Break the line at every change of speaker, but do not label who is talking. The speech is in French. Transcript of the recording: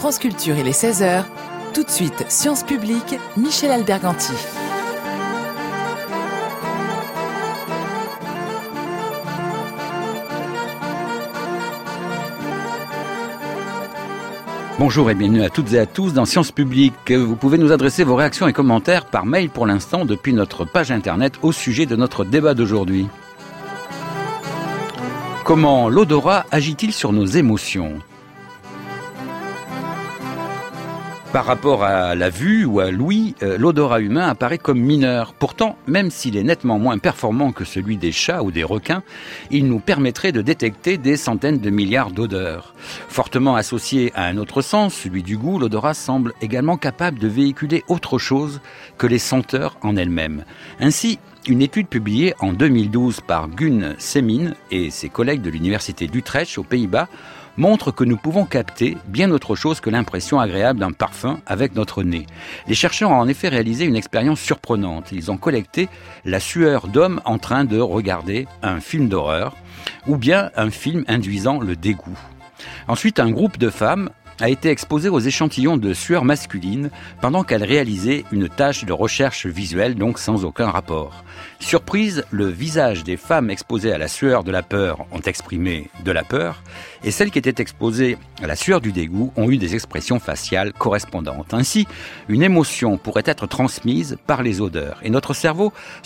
France Culture, il est 16h. Tout de suite, Sciences Publiques, Michel Alberganti.
Bonjour et bienvenue à toutes et à tous dans Sciences Publiques. Vous pouvez nous adresser vos réactions et commentaires par mail pour l'instant depuis notre page internet au sujet de notre débat d'aujourd'hui. Comment l'odorat agit-il sur nos émotions ? Par rapport à la vue ou à l'ouïe, l'odorat humain apparaît comme mineur. Pourtant, même s'il est nettement moins performant que celui des chats ou des requins, il nous permettrait de détecter des centaines de milliards d'odeurs. Fortement associé à un autre sens, celui du goût, l'odorat semble également capable de véhiculer autre chose que les senteurs en elles-mêmes. Ainsi, une étude publiée en 2012 par Gun Semin et ses collègues de l'université d'Utrecht aux Pays-Bas montre que nous pouvons capter bien autre chose que l'impression agréable d'un parfum avec notre nez. Les chercheurs ont en effet réalisé une expérience surprenante. Ils ont collecté la sueur d'hommes en train de regarder un film d'horreur ou bien un film induisant le dégoût. Ensuite, un groupe de femmes a été exposé aux échantillons de sueur masculine pendant qu'elles réalisaient une tâche de recherche visuelle, donc sans aucun rapport. Surprise, le visage des femmes exposées à la sueur de la peur ont exprimé de la peur, et celles qui étaient exposées à la sueur du dégoût ont eu des expressions faciales correspondantes. Ainsi, une émotion pourrait être transmise par les odeurs, et notre cerveau